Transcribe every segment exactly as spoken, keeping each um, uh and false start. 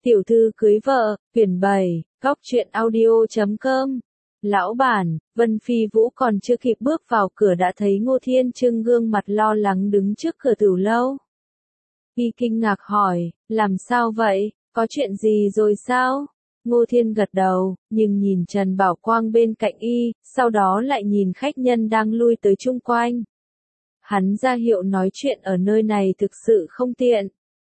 Tiểu thư cưới vợ, quyển bảy, góc truyện audio chấm com. Lão bản, Vân Phi Vũ còn chưa kịp bước vào cửa đã thấy Ngô Thiên Trưng gương mặt lo lắng đứng trước cửa Tửu lâu. Y kinh ngạc hỏi, làm sao vậy, có chuyện gì rồi sao? Ngô Thiên gật đầu, nhưng nhìn Trần Bảo Quang bên cạnh y, sau đó lại nhìn khách nhân đang lui tới chung quanh. Hắn ra hiệu nói chuyện ở nơi này thực sự không tiện.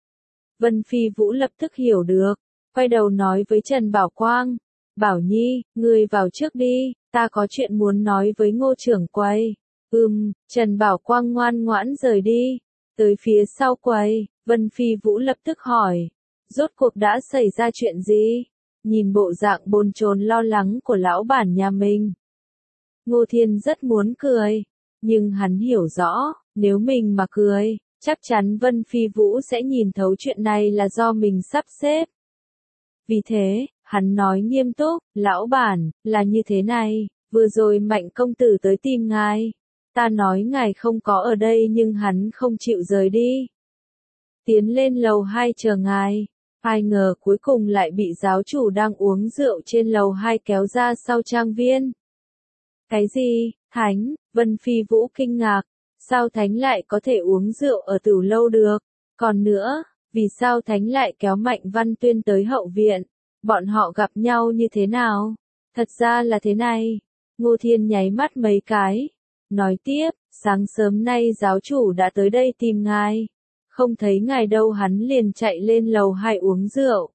Vân Phi Vũ lập tức hiểu được, quay đầu nói với Trần Bảo Quang, Bảo Nhi, ngươi vào trước đi, ta có chuyện muốn nói với Ngô trưởng quầy. Ừm, Trần Bảo Quang ngoan ngoãn rời đi, tới phía sau quầy, Vân Phi Vũ lập tức hỏi, rốt cuộc đã xảy ra chuyện gì? Nhìn bộ dạng bồn chồn lo lắng của lão bản nhà mình. Ngô Thiên rất muốn cười, nhưng hắn hiểu rõ, nếu mình mà cười, chắc chắn Vân Phi Vũ sẽ nhìn thấu chuyện này là do mình sắp xếp. Vì thế, hắn nói nghiêm túc, lão bản, là như thế này, vừa rồi Mạnh công tử tới tìm ngài. Ta nói ngài không có ở đây nhưng hắn không chịu rời đi. Tiến lên lầu hai chờ ngài. Ai ngờ cuối cùng lại bị giáo chủ đang uống rượu trên lầu hai kéo ra sau trang viên. Cái gì, Thánh? Vân Phi Vũ kinh ngạc. Sao Thánh lại có thể uống rượu ở Tửu lâu được? Còn nữa, vì sao Thánh lại kéo Mạnh Văn Tuyên tới hậu viện? Bọn họ gặp nhau như thế nào? Thật ra là thế này. Ngô Thiên nháy mắt mấy cái. Nói tiếp, sáng sớm nay giáo chủ đã tới đây tìm ngài. Không thấy ngài đâu hắn liền chạy lên lầu hai uống rượu.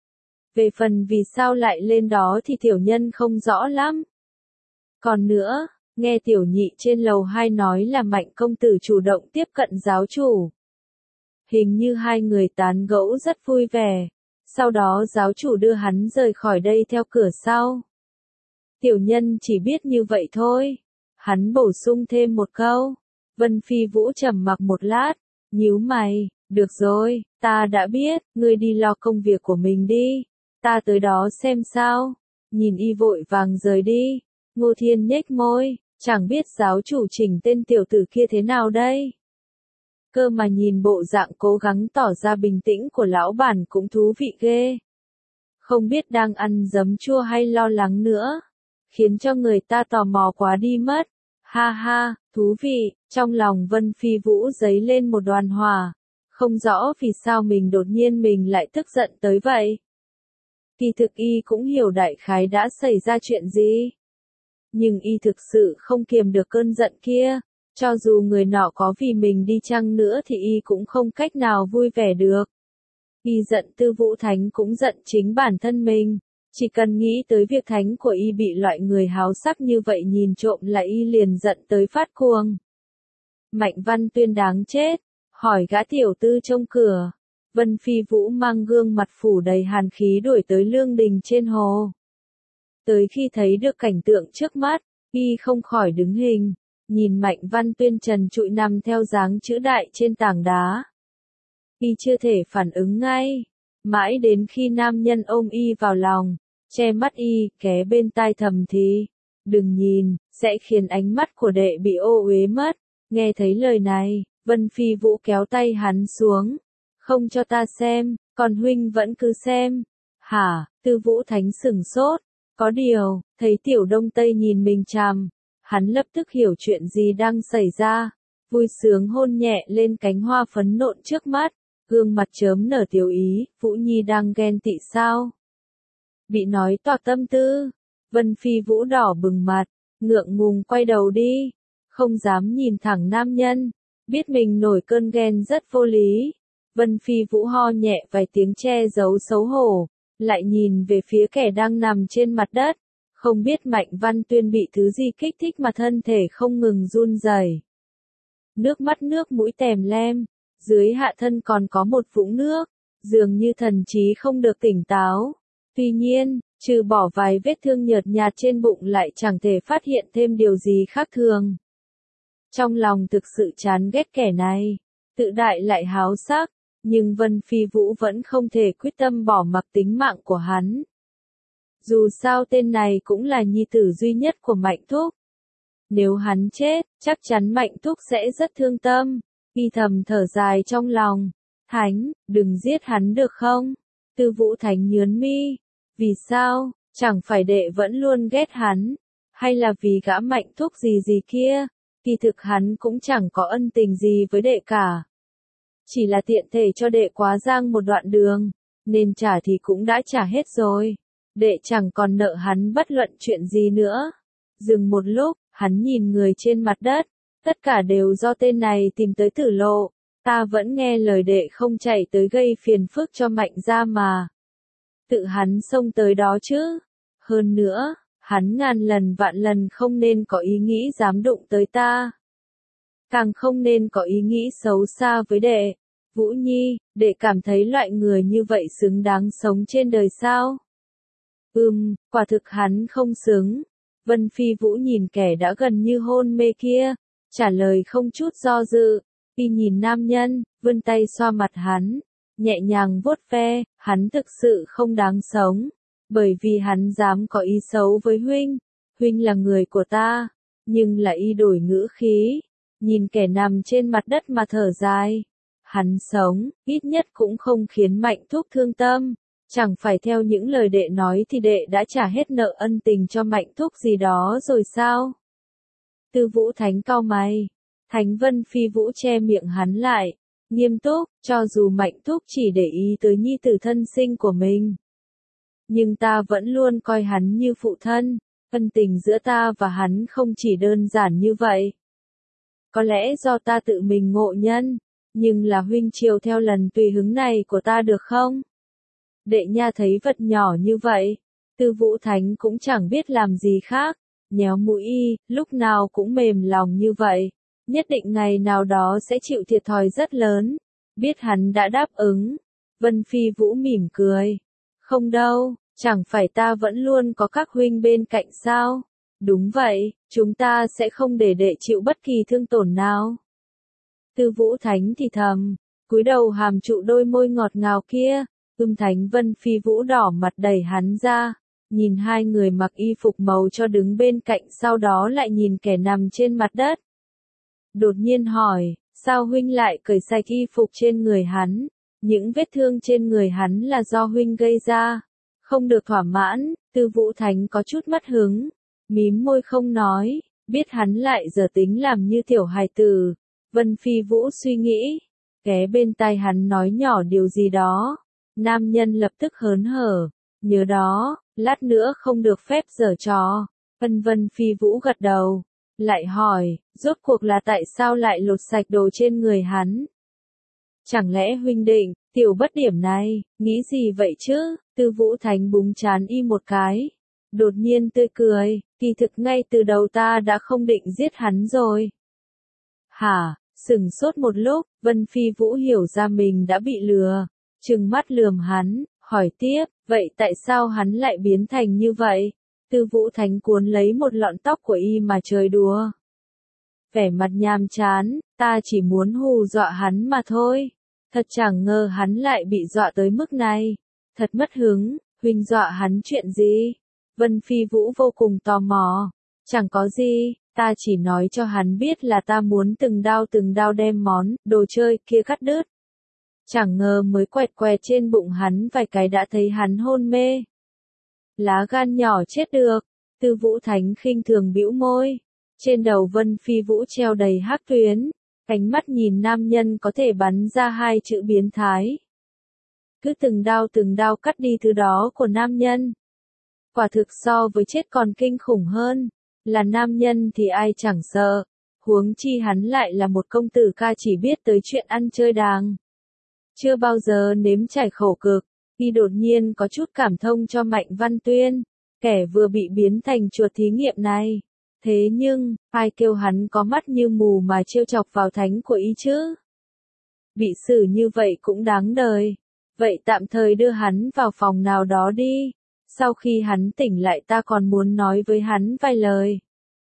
Về phần vì sao lại lên đó thì tiểu nhân không rõ lắm. Còn nữa, nghe tiểu nhị trên lầu hai nói là Mạnh công tử chủ động tiếp cận giáo chủ. Hình như hai người tán gẫu rất vui vẻ. Sau đó giáo chủ đưa hắn rời khỏi đây theo cửa sau. Tiểu nhân chỉ biết như vậy thôi. Hắn bổ sung thêm một câu. Vân Phi Vũ trầm mặc một lát. Nhíu mày, được rồi, ta đã biết, ngươi đi lo công việc của mình đi. Ta tới đó xem sao. Nhìn y vội vàng rời đi. Ngô Thiên nhếch môi, chẳng biết giáo chủ chỉnh tên tiểu tử kia thế nào đây. Cơ mà nhìn bộ dạng cố gắng tỏ ra bình tĩnh của lão bản cũng thú vị ghê. Không biết đang ăn giấm chua hay lo lắng nữa. Khiến cho người ta tò mò quá đi mất. Ha ha, thú vị, trong lòng Vân Phi Vũ dấy lên một đoàn hỏa. Không rõ vì sao mình đột nhiên mình lại tức giận tới vậy. Kỳ thực y cũng hiểu đại khái đã xảy ra chuyện gì. Nhưng y thực sự không kiềm được cơn giận kia. Cho dù người nọ có vì mình đi chăng nữa thì y cũng không cách nào vui vẻ được. Y giận Tư Vũ Thánh cũng giận chính bản thân mình. Chỉ cần nghĩ tới việc thánh của y bị loại người háo sắc như vậy nhìn trộm là y liền giận tới phát cuồng. Mạnh Văn Tuyên đáng chết, hỏi gã tiểu tư trong cửa. Vân Phi Vũ mang gương mặt phủ đầy hàn khí đuổi tới lương đình trên hồ. Tới khi thấy được cảnh tượng trước mắt, y không khỏi đứng hình, nhìn Mạnh Văn Tuyên trần trụi nằm theo dáng chữ đại trên tảng đá. Y chưa thể phản ứng ngay. Mãi đến khi nam nhân ôm y vào lòng, che mắt y, ké bên tai thầm thì, đừng nhìn, sẽ khiến ánh mắt của đệ bị ô uế mất. Nghe thấy lời này, Vân Phi Vũ kéo tay hắn xuống, không cho ta xem, còn huynh vẫn cứ xem. Hả, Tư Vũ Thánh sửng sốt, có điều, thấy Tiểu Đông Tây nhìn mình chằm, hắn lập tức hiểu chuyện gì đang xảy ra, vui sướng hôn nhẹ lên cánh hoa phấn nộn trước mắt. Gương mặt chớm nở tiểu ý, Vũ Nhi đang ghen tị sao? Bị nói tỏ tâm tư, Vân Phi Vũ đỏ bừng mặt, ngượng ngùng quay đầu đi, không dám nhìn thẳng nam nhân, biết mình nổi cơn ghen rất vô lý. Vân Phi Vũ ho nhẹ vài tiếng che giấu xấu hổ, lại nhìn về phía kẻ đang nằm trên mặt đất, không biết Mạnh Văn Tuyên bị thứ gì kích thích mà thân thể không ngừng run rẩy. Nước mắt nước mũi tèm lem. Dưới hạ thân còn có một vũng nước, dường như thần trí không được tỉnh táo. Tuy nhiên, trừ bỏ vài vết thương nhợt nhạt trên bụng lại chẳng thể phát hiện thêm điều gì khác thường. Trong lòng thực sự chán ghét kẻ này, tự đại lại háo sắc, nhưng Vân Phi Vũ vẫn không thể quyết tâm bỏ mặc tính mạng của hắn. Dù sao tên này cũng là nhi tử duy nhất của Mạnh Thúc. Nếu hắn chết, chắc chắn Mạnh Thúc sẽ rất thương tâm. Y thầm thở dài trong lòng, Thánh, đừng giết hắn được không? Tư Vũ Thánh nhớn mi. Vì sao? Chẳng phải đệ vẫn luôn ghét hắn? Hay là vì gã Mạnh Thúc gì gì kia? Kỳ thực hắn cũng chẳng có ân tình gì với đệ cả. Chỉ là tiện thể cho đệ quá giang một đoạn đường, nên trả thì cũng đã trả hết rồi. Đệ chẳng còn nợ hắn bất luận chuyện gì nữa. Dừng một lúc, hắn nhìn người trên mặt đất. Tất cả đều do tên này tìm tới Tử Lộ. Ta vẫn nghe lời đệ không chạy tới gây phiền phức cho Mạnh gia mà. Tự hắn xông tới đó chứ. Hơn nữa, hắn ngàn lần vạn lần không nên có ý nghĩ dám đụng tới ta. Càng không nên có ý nghĩ xấu xa với đệ. Vũ Nhi, đệ cảm thấy loại người như vậy xứng đáng sống trên đời sao? Ừm, quả thực hắn không xứng. Vân Phi Vũ nhìn kẻ đã gần như hôn mê kia, trả lời không chút do dự. Y nhìn nam nhân, vươn tay xoa mặt hắn, nhẹ nhàng vuốt ve, hắn thực sự không đáng sống. Bởi vì hắn dám có ý xấu với huynh. Huynh là người của ta, nhưng là y đổi ngữ khí. Nhìn kẻ nằm trên mặt đất mà thở dài. Hắn sống, ít nhất cũng không khiến Mạnh Thúc thương tâm. Chẳng phải theo những lời đệ nói thì đệ đã trả hết nợ ân tình cho Mạnh Thúc gì đó rồi sao? Tư Vũ Thánh cau mày. Thánh Vân Phi Vũ che miệng hắn lại. Nghiêm túc, cho dù Mạnh Thúc chỉ để ý tới nhi tử thân sinh của mình. Nhưng ta vẫn luôn coi hắn như phụ thân. Ân tình giữa ta và hắn không chỉ đơn giản như vậy. Có lẽ do ta tự mình ngộ nhân. Nhưng là huynh chiều theo lần tùy hứng này của ta được không? Đệ nha thấy vật nhỏ như vậy. Tư Vũ Thánh cũng chẳng biết làm gì khác. Nhéo mũi y, lúc nào cũng mềm lòng như vậy. Nhất định ngày nào đó sẽ chịu thiệt thòi rất lớn. Biết hắn đã đáp ứng. Vân Phi Vũ mỉm cười. Không đâu, chẳng phải ta vẫn luôn có các huynh bên cạnh sao? Đúng vậy, chúng ta sẽ không để đệ chịu bất kỳ thương tổn nào. Tư Vũ Thánh thì thầm, cúi đầu hàm trụ đôi môi ngọt ngào kia. Ưm Thánh Vân Phi Vũ đỏ mặt đẩy hắn ra. Nhìn hai người mặc y phục màu cho đứng bên cạnh, sau đó lại nhìn kẻ nằm trên mặt đất. Đột nhiên hỏi, sao huynh lại cởi sạch y phục trên người hắn? Những vết thương trên người hắn là do huynh gây ra. Không được thỏa mãn, Tư Vũ Thánh có chút mất hứng. Mím môi không nói, biết hắn lại giờ tính làm như tiểu hài tử. Vân Phi Vũ suy nghĩ, ghé bên tai hắn nói nhỏ điều gì đó. Nam nhân lập tức hớn hở, nhớ đó, lát nữa không được phép giở trò. Vân Vân Phi Vũ gật đầu, lại hỏi, rốt cuộc là tại sao lại lột sạch đồ trên người hắn? Chẳng lẽ huynh định, tiểu bất điểm này, nghĩ gì vậy chứ? Tư Vũ Thánh búng trán y một cái. Đột nhiên tươi cười, kỳ thực ngay từ đầu ta đã không định giết hắn rồi. Hả? Sừng sốt một lúc, Vân Phi Vũ hiểu ra mình đã bị lừa. Trừng mắt lườm hắn, hỏi tiếp, vậy tại sao hắn lại biến thành như vậy? Tư Vũ Thánh cuốn lấy một lọn tóc của y mà chơi đùa. Vẻ mặt nhàm chán, ta chỉ muốn hù dọa hắn mà thôi. Thật chẳng ngờ hắn lại bị dọa tới mức này. Thật mất hứng, huynh dọa hắn chuyện gì? Vân Phi Vũ vô cùng tò mò. Chẳng có gì, ta chỉ nói cho hắn biết là ta muốn từng đao từng đao đem món, đồ chơi kia cắt đứt. Chẳng ngờ mới quẹt quẹt trên bụng hắn vài cái đã thấy hắn hôn mê. Lá gan nhỏ chết được. Tư Vũ Thánh khinh thường bĩu môi. Trên đầu Vân Phi Vũ treo đầy hắc tuyến. Ánh mắt nhìn nam nhân có thể bắn ra hai chữ biến thái. Cứ từng đao từng đao cắt đi thứ đó của nam nhân. Quả thực so với chết còn kinh khủng hơn. Là nam nhân thì ai chẳng sợ. Huống chi hắn lại là một công tử ca chỉ biết tới chuyện ăn chơi đàng. Chưa bao giờ nếm trải khổ cực. Y đột nhiên có chút cảm thông cho Mạnh Văn Tuyên. Kẻ vừa bị biến thành chuột thí nghiệm này. Thế nhưng, ai kêu hắn có mắt như mù mà trêu chọc vào thánh của y chứ? Bị xử như vậy cũng đáng đời. Vậy tạm thời đưa hắn vào phòng nào đó đi. Sau khi hắn tỉnh lại ta còn muốn nói với hắn vài lời.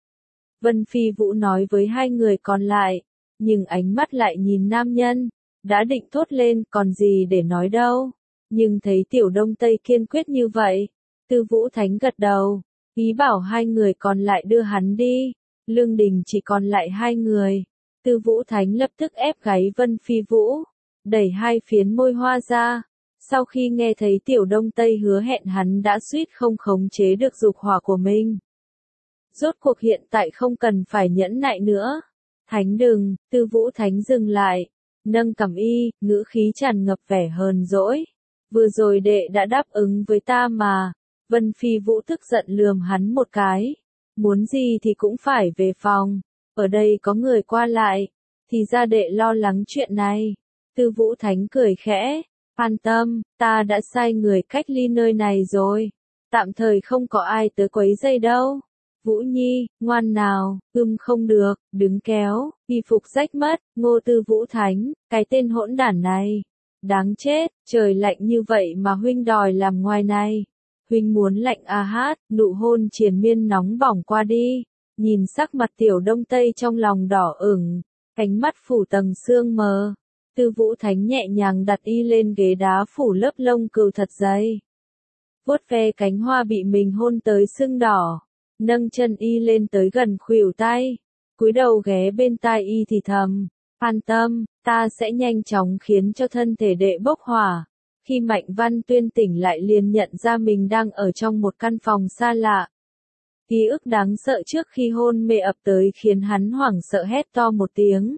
Vân Phi Vũ nói với hai người còn lại. Nhưng ánh mắt lại nhìn nam nhân. Đã định thốt lên còn gì để nói đâu. Nhưng thấy Tiểu Đông Tây kiên quyết như vậy. Tư Vũ Thánh gật đầu. Ý bảo hai người còn lại đưa hắn đi. Lương Đình chỉ còn lại hai người. Tư Vũ Thánh lập tức ép gáy Vân Phi Vũ. Đẩy hai phiến môi hoa ra. Sau khi nghe thấy Tiểu Đông Tây hứa hẹn hắn đã suýt không khống chế được dục hỏa của mình. Rốt cuộc hiện tại không cần phải nhẫn nại nữa. Thánh đừng, Tư Vũ Thánh dừng lại, nâng cằm y, ngữ khí tràn ngập vẻ hờn dỗi. Vừa rồi đệ đã đáp ứng với ta mà. Vân Phi Vũ tức giận lườm hắn một cái. Muốn gì thì cũng phải về phòng. Ở đây có người qua lại. Thì ra đệ lo lắng chuyện này. Tư Vũ Thánh cười khẽ. An tâm, ta đã sai người cách ly nơi này rồi. Tạm thời không có ai tới quấy rầy đâu. Vũ Nhi, ngoan nào, ưm không được, đứng kéo, y phục rách mất, Ngô Tư Vũ Thánh, cái tên hỗn đản này. Đáng chết, trời lạnh như vậy mà huynh đòi làm ngoài này. Huynh muốn lạnh à hát, nụ hôn triền miên nóng bỏng qua đi. Nhìn sắc mặt Tiểu Đông Tây trong lòng đỏ ửng, ánh mắt phủ tầng sương mờ. Tư Vũ Thánh nhẹ nhàng đặt y lên ghế đá phủ lớp lông cừu thật dày. Vuốt ve cánh hoa bị mình hôn tới sưng đỏ. Nâng chân y lên tới gần khuỷu tay. Cúi đầu ghé bên tai y thì thầm. An tâm, ta sẽ nhanh chóng khiến cho thân thể đệ bốc hỏa. Khi Mạnh Văn Tuyên tỉnh lại liền nhận ra mình đang ở trong một căn phòng xa lạ. Ký ức đáng sợ trước khi hôn mê ập tới khiến hắn hoảng sợ hét to một tiếng.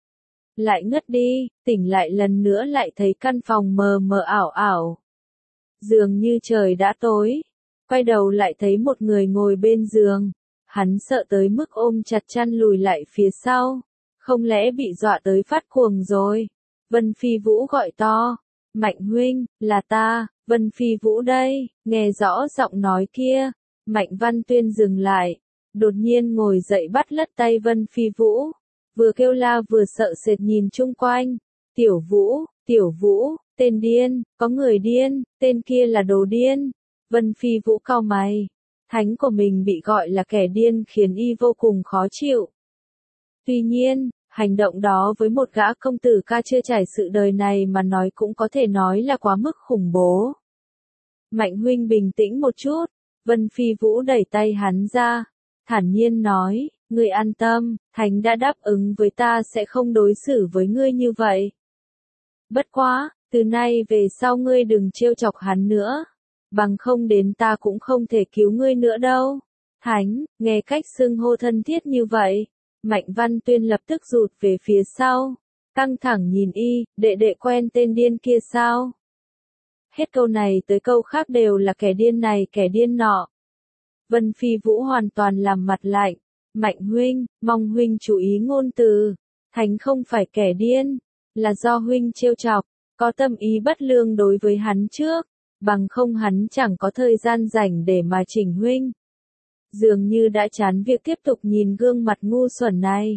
Lại ngất đi, tỉnh lại lần nữa lại thấy căn phòng mờ mờ ảo ảo. Dường như trời đã tối. Quay đầu lại thấy một người ngồi bên giường. Hắn sợ tới mức ôm chặt chăn lùi lại phía sau. Không lẽ bị dọa tới phát cuồng rồi? Vân Phi Vũ gọi to. Mạnh huynh, là ta, Vân Phi Vũ đây, nghe rõ giọng nói kia. Mạnh Văn Tuyên dừng lại. Đột nhiên ngồi dậy bắt lất tay Vân Phi Vũ. Vừa kêu la vừa sợ sệt nhìn chung quanh. Tiểu Vũ, Tiểu Vũ, tên điên, có người điên, tên kia là đồ điên. Vân Phi Vũ cau mày. Thánh của mình bị gọi là kẻ điên khiến y vô cùng khó chịu. Tuy nhiên, hành động đó với một gã công tử ca chưa trải sự đời này mà nói cũng có thể nói là quá mức khủng bố. Mạnh huynh bình tĩnh một chút. Vân Phi Vũ đẩy tay hắn ra. Thản nhiên nói, ngươi an tâm, Thánh đã đáp ứng với ta sẽ không đối xử với ngươi như vậy. Bất quá, từ nay về sau ngươi đừng trêu chọc hắn nữa. Bằng không đến ta cũng không thể cứu ngươi nữa đâu. Thánh, nghe cách xưng hô thân thiết như vậy. Mạnh Văn Tuyên lập tức rụt về phía sau. Căng thẳng nhìn y, đệ đệ quen tên điên kia sao? Hết câu này tới câu khác đều là kẻ điên này kẻ điên nọ. Vân Phi Vũ hoàn toàn làm mặt lạnh. Mạnh huynh, mong huynh chú ý ngôn từ. Thánh không phải kẻ điên. Là do huynh trêu chọc, có tâm ý bất lương đối với hắn trước. Bằng không hắn chẳng có thời gian rảnh để mà chỉnh huynh. Dường như đã chán việc tiếp tục nhìn gương mặt ngu xuẩn này.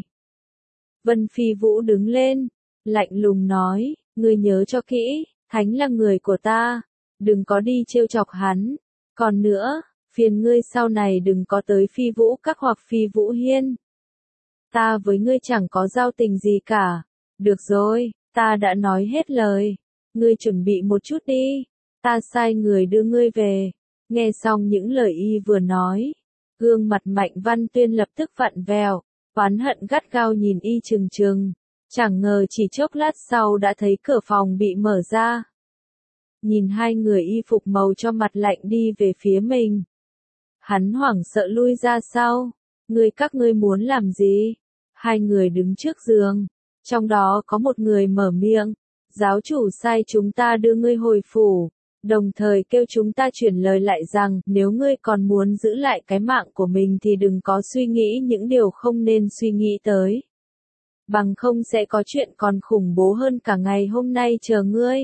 Vân Phi Vũ đứng lên, lạnh lùng nói, ngươi nhớ cho kỹ, Thánh là người của ta, đừng có đi trêu chọc hắn. Còn nữa, phiền ngươi sau này đừng có tới Phi Vũ Các hoặc Phi Vũ Hiên. Ta với ngươi chẳng có giao tình gì cả. Được rồi, ta đã nói hết lời. Ngươi chuẩn bị một chút đi. Ta sai người đưa ngươi về. Nghe xong những lời y vừa nói, gương mặt Mạnh Văn Tuyên lập tức vặn vẹo, oán hận gắt gao nhìn y chừng chừng. Chẳng ngờ chỉ chốc lát sau đã thấy cửa phòng bị mở ra. Nhìn hai người y phục màu cho mặt lạnh đi về phía mình. Hắn hoảng sợ lui ra sau. Ngươi các ngươi muốn làm gì? Hai người đứng trước giường. Trong đó có một người mở miệng. Giáo chủ sai chúng ta đưa ngươi hồi phủ. Đồng thời kêu chúng ta chuyển lời lại rằng nếu ngươi còn muốn giữ lại cái mạng của mình thì đừng có suy nghĩ những điều không nên suy nghĩ tới. Bằng không sẽ có chuyện còn khủng bố hơn cả ngày hôm nay chờ ngươi.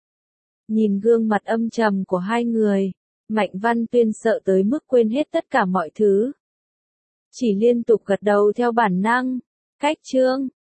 Nhìn gương mặt âm trầm của hai người, Mạnh Văn Tuyên sợ tới mức quên hết tất cả mọi thứ. Chỉ liên tục gật đầu theo bản năng. Cách chương